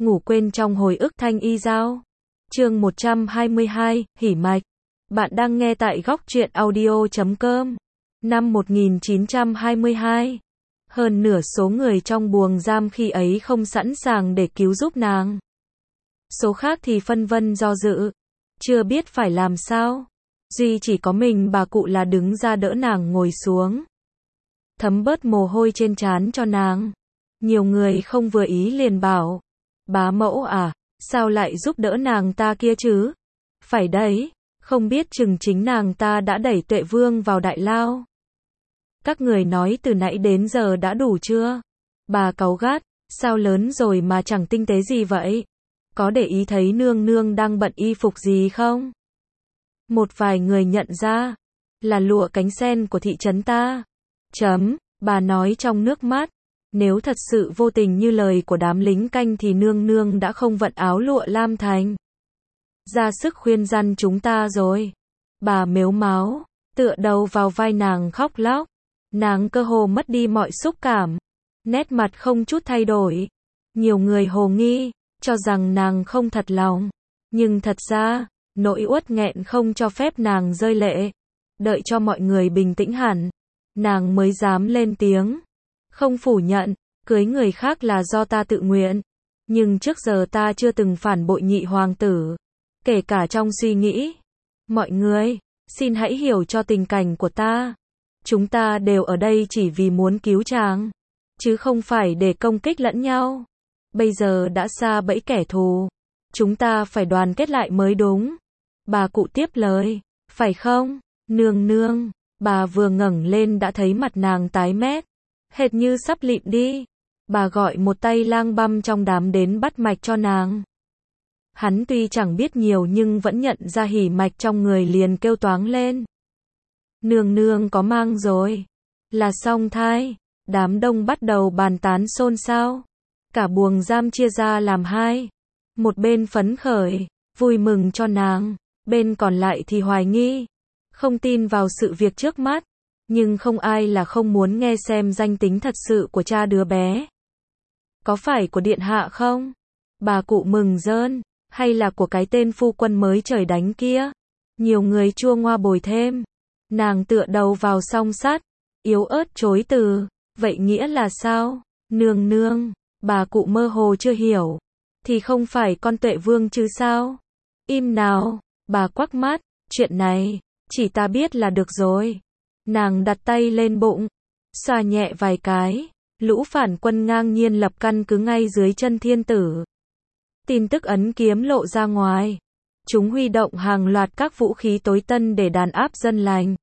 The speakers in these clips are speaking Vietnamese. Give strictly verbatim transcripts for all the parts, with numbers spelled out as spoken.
ngủ quên trong hồi ức thanh y giao. Chương một trăm hai mươi hai, hỉ mạch. Bạn đang nghe tại góc truyện audio chấm com. Năm một nghìn chín trăm hai mươi hai, hơn nửa số người trong buồng giam khi ấy không sẵn sàng để cứu giúp nàng. Số khác thì phân vân do dự, chưa biết phải làm sao. Duy chỉ có mình bà cụ là đứng ra đỡ nàng ngồi xuống, thấm bớt mồ hôi trên trán cho nàng. Nhiều người không vừa ý liền bảo, bá mẫu à, sao lại giúp đỡ nàng ta kia chứ? Phải đấy, không biết chừng chính nàng ta đã đẩy Tuệ Vương vào đại lao. Các người nói từ nãy đến giờ đã đủ chưa? Bà cáu gắt, sao lớn rồi mà chẳng tinh tế gì vậy? Có để ý thấy nương nương đang bận y phục gì không? Một vài người nhận ra, là lụa cánh sen của thị trấn ta. Chấm, bà nói trong nước mắt. Nếu thật sự vô tình như lời của đám lính canh thì nương nương đã không vận áo lụa lam thành ra sức khuyên răn chúng ta rồi. Bà mếu máo, tựa đầu vào vai nàng khóc lóc. Nàng cơ hồ mất đi mọi xúc cảm, nét mặt không chút thay đổi. Nhiều người hồ nghi, cho rằng nàng không thật lòng. Nhưng thật ra, nỗi uất nghẹn không cho phép nàng rơi lệ. Đợi cho mọi người bình tĩnh hẳn, nàng mới dám lên tiếng. Không phủ nhận, cưới người khác là do ta tự nguyện. Nhưng trước giờ ta chưa từng phản bội nhị hoàng tử. Kể cả trong suy nghĩ. Mọi người, xin hãy hiểu cho tình cảnh của ta. Chúng ta đều ở đây chỉ vì muốn cứu chàng, chứ không phải để công kích lẫn nhau. Bây giờ đã xa bẫy kẻ thù, chúng ta phải đoàn kết lại mới đúng. Bà cụ tiếp lời, phải không, nương nương? Bà vừa ngẩng lên đã thấy mặt nàng tái mét, hệt như sắp lịm đi. Bà gọi một tay lang băm trong đám đến bắt mạch cho nàng. Hắn tuy chẳng biết nhiều nhưng vẫn nhận ra hỉ mạch trong người liền kêu toáng lên. Nương nương có mang rồi, là song thai. Đám đông bắt đầu bàn tán xôn xao. Cả buồng giam chia ra làm hai. Một bên phấn khởi, vui mừng cho nàng, bên còn lại thì hoài nghi, không tin vào sự việc trước mắt. Nhưng không ai là không muốn nghe xem danh tính thật sự của cha đứa bé. Có phải của điện hạ không? Bà cụ mừng rơn, hay là của cái tên phu quân mới trời đánh kia? Nhiều người chua ngoa bồi thêm. Nàng tựa đầu vào song sắt, yếu ớt chối từ. Vậy nghĩa là sao? Nương nương, bà cụ mơ hồ chưa hiểu. Thì không phải con Tuệ Vương chứ sao? Im nào, bà quắc mắt, chuyện này, chỉ ta biết là được rồi. Nàng đặt tay lên bụng, xoa nhẹ vài cái, lũ phản quân ngang nhiên lập căn cứ ngay dưới chân thiên tử. Tin tức ấn kiếm lộ ra ngoài. Chúng huy động hàng loạt các vũ khí tối tân để đàn áp dân lành.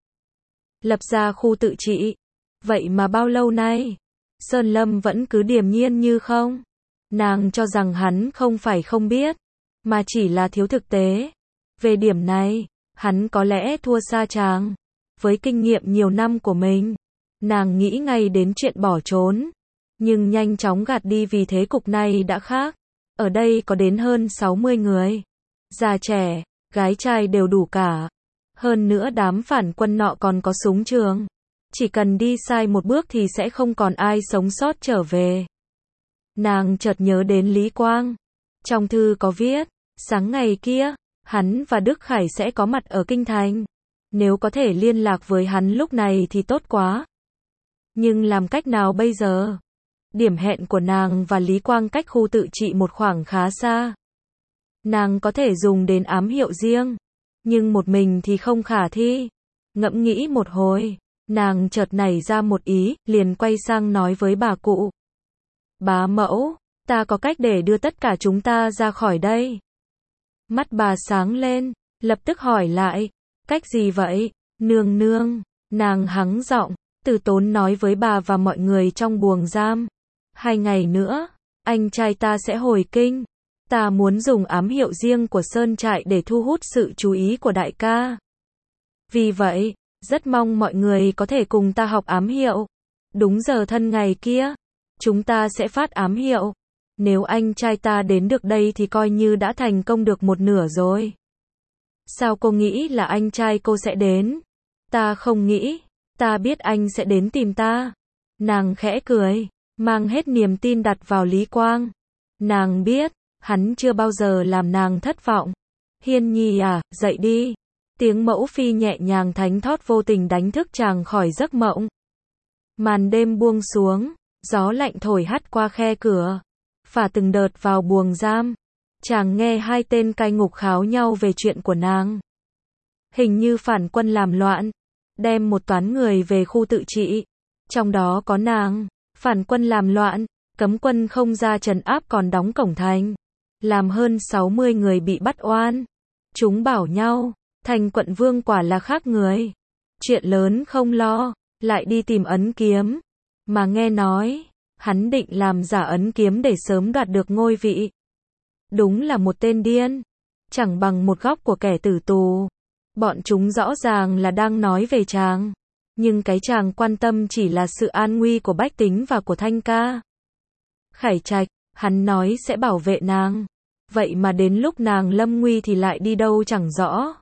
Lập ra khu tự trị. Vậy mà bao lâu nay, Sơn Lâm vẫn cứ điềm nhiên như không. Nàng cho rằng hắn không phải không biết, mà chỉ là thiếu thực tế. Về điểm này, hắn có lẽ thua xa chàng. Với kinh nghiệm nhiều năm của mình, nàng nghĩ ngay đến chuyện bỏ trốn. Nhưng nhanh chóng gạt đi vì thế cục này đã khác. Ở đây có đến hơn sáu mươi người. Già trẻ, gái trai đều đủ cả. Hơn nữa đám phản quân nọ còn có súng trường. Chỉ cần đi sai một bước thì sẽ không còn ai sống sót trở về. Nàng chợt nhớ đến Lý Quang. Trong thư có viết, sáng ngày kia, hắn và Đức Khải sẽ có mặt ở Kinh Thành. Nếu có thể liên lạc với hắn lúc này thì tốt quá. Nhưng làm cách nào bây giờ? Điểm hẹn của nàng và Lý Quang cách khu tự trị một khoảng khá xa. Nàng có thể dùng đến ám hiệu riêng, nhưng một mình thì không khả thi. Ngẫm nghĩ một hồi, nàng chợt nảy ra một ý, liền quay sang nói với bà cụ. Bá mẫu, ta có cách để đưa tất cả chúng ta ra khỏi đây. Mắt bà sáng lên, lập tức hỏi lại, cách gì vậy, nương nương? Nàng hắng giọng, từ tốn nói với bà và mọi người trong buồng giam. Hai ngày nữa, anh trai ta sẽ hồi kinh. Ta muốn dùng ám hiệu riêng của Sơn Trại để thu hút sự chú ý của đại ca. Vì vậy, rất mong mọi người có thể cùng ta học ám hiệu. Đúng giờ thân ngày kia, chúng ta sẽ phát ám hiệu. Nếu anh trai ta đến được đây thì coi như đã thành công được một nửa rồi. Sao cô nghĩ là anh trai cô sẽ đến? Ta không nghĩ, ta biết anh sẽ đến tìm ta. Nàng khẽ cười, mang hết niềm tin đặt vào Lý Quang. Nàng biết, Hắn chưa bao giờ làm nàng thất vọng. Hiên nhi à, dậy đi. Tiếng mẫu phi nhẹ nhàng thánh thót vô tình đánh thức chàng khỏi giấc mộng. Màn đêm buông xuống, gió lạnh thổi hắt qua khe cửa, phả từng đợt vào buồng giam. Chàng nghe hai tên cai ngục kháo nhau về chuyện của nàng. Hình như phản quân làm loạn, đem một toán người về khu tự trị. Trong đó có nàng. Phản quân làm loạn, cấm quân không ra trấn áp còn đóng cổng thành. Làm hơn sáu mươi người bị bắt oan. Chúng bảo nhau, thành quận vương quả là khác người. Chuyện lớn không lo, lại đi tìm ấn kiếm. Mà nghe nói, hắn định làm giả ấn kiếm để sớm đoạt được ngôi vị. Đúng là một tên điên. Chẳng bằng một góc của kẻ tử tù. Bọn chúng rõ ràng là đang nói về chàng. Nhưng cái chàng quan tâm chỉ là sự an nguy của bách tính và của Thanh ca. Khải Trạch, hắn nói sẽ bảo vệ nàng. Vậy mà đến lúc nàng lâm nguy thì lại đi đâu chẳng rõ.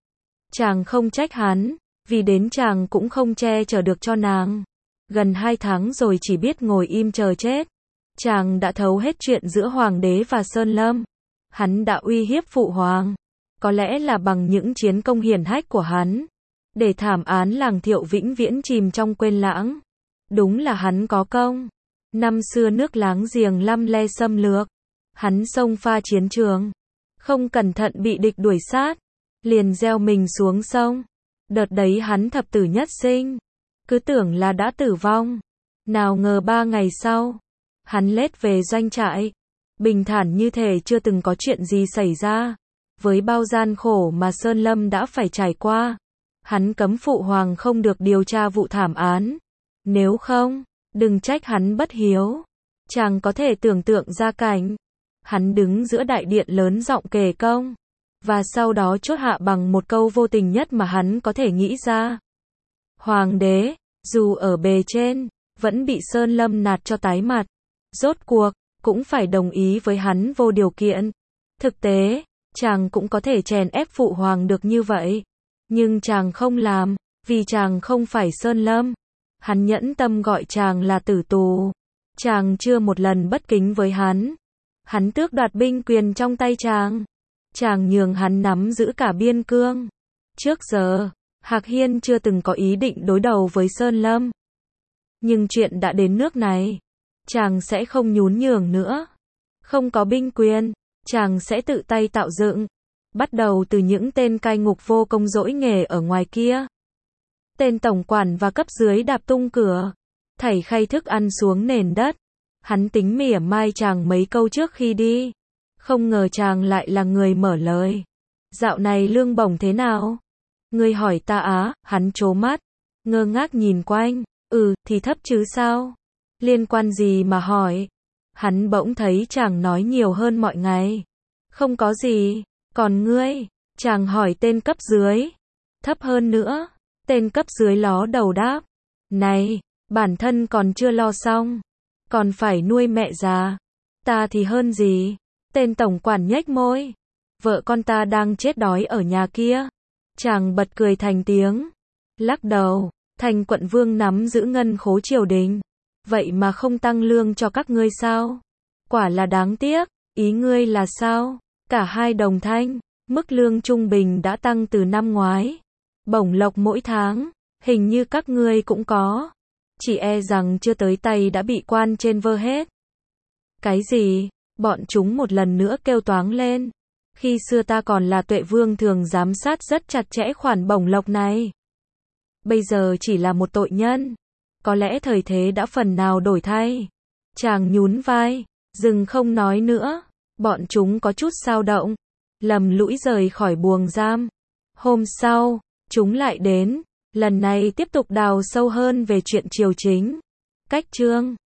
Chàng không trách hắn, vì đến chàng cũng không che chở được cho nàng. Gần hai tháng rồi chỉ biết ngồi im chờ chết. Chàng đã thấu hết chuyện giữa Hoàng đế và Sơn Lâm. Hắn đã uy hiếp phụ hoàng. Có lẽ là bằng những chiến công hiển hách của hắn. Để thảm án làng Thiệu vĩnh viễn chìm trong quên lãng. Đúng là hắn có công. Năm xưa nước láng giềng lăm le xâm lược. Hắn xông pha chiến trường. Không cẩn thận bị địch đuổi sát. Liền gieo mình xuống sông. Đợt đấy hắn thập tử nhất sinh. Cứ tưởng là đã tử vong. Nào ngờ ba ngày sau. Hắn lết về doanh trại. Bình thản như thể chưa từng có chuyện gì xảy ra. Với bao gian khổ mà Sơn Lâm đã phải trải qua. Hắn cấm phụ hoàng không được điều tra vụ thảm án. Nếu không, đừng trách hắn bất hiếu. Chàng có thể tưởng tượng ra cảnh. Hắn đứng giữa đại điện lớn giọng kể công. Và sau đó chốt hạ bằng một câu vô tình nhất mà hắn có thể nghĩ ra. Hoàng đế, dù ở bề trên, vẫn bị Sơn Lâm nạt cho tái mặt. Rốt cuộc, cũng phải đồng ý với hắn vô điều kiện. Thực tế, chàng cũng có thể chèn ép phụ hoàng được như vậy. Nhưng chàng không làm, vì chàng không phải Sơn Lâm. Hắn nhẫn tâm gọi chàng là tử tù. Chàng chưa một lần bất kính với hắn. Hắn tước đoạt binh quyền trong tay chàng. Chàng nhường hắn nắm giữ cả biên cương. Trước giờ, Hạc Hiên chưa từng có ý định đối đầu với Sơn Lâm. Nhưng chuyện đã đến nước này. Chàng sẽ không nhún nhường nữa. Không có binh quyền, chàng sẽ tự tay tạo dựng. Bắt đầu từ những tên cai ngục vô công dỗi nghề ở ngoài kia. Tên tổng quản và cấp dưới đạp tung cửa. Thảy khay thức ăn xuống nền đất. Hắn tính mỉa mai chàng mấy câu trước khi đi. Không ngờ chàng lại là người mở lời. Dạo này lương bổng thế nào? Ngươi hỏi ta á, hắn trố mắt. Ngơ ngác nhìn quanh. Ừ, thì thấp chứ sao? Liên quan gì mà hỏi? Hắn bỗng thấy chàng nói nhiều hơn mọi ngày. Không có gì. Còn ngươi? Chàng hỏi tên cấp dưới. Thấp hơn nữa. Tên cấp dưới ló đầu đáp. Này, bản thân còn chưa lo xong. Còn phải nuôi mẹ già. Ta thì hơn gì? Tên tổng quản nhếch môi. Vợ con ta đang chết đói ở nhà kia. Chàng bật cười thành tiếng. Lắc đầu. Thành quận vương nắm giữ ngân khố triều đình. Vậy mà không tăng lương cho các ngươi sao? Quả là đáng tiếc. Ý ngươi là sao? Cả hai đồng thanh. Mức lương trung bình đã tăng từ năm ngoái. Bổng lộc mỗi tháng. Hình như các ngươi cũng có. Chỉ e rằng chưa tới tay đã bị quan trên vơ hết. Cái gì? Bọn chúng một lần nữa kêu toáng lên. Khi xưa ta còn là Tuệ Vương thường giám sát rất chặt chẽ khoản bổng lộc này. Bây giờ chỉ là một tội nhân. Có lẽ thời thế đã phần nào đổi thay. Chàng nhún vai, dừng không nói nữa. Bọn chúng có chút xao động. Lầm lũi rời khỏi buồng giam. Hôm sau, chúng lại đến. Lần này tiếp tục đào sâu hơn về chuyện triều chính. Cách chương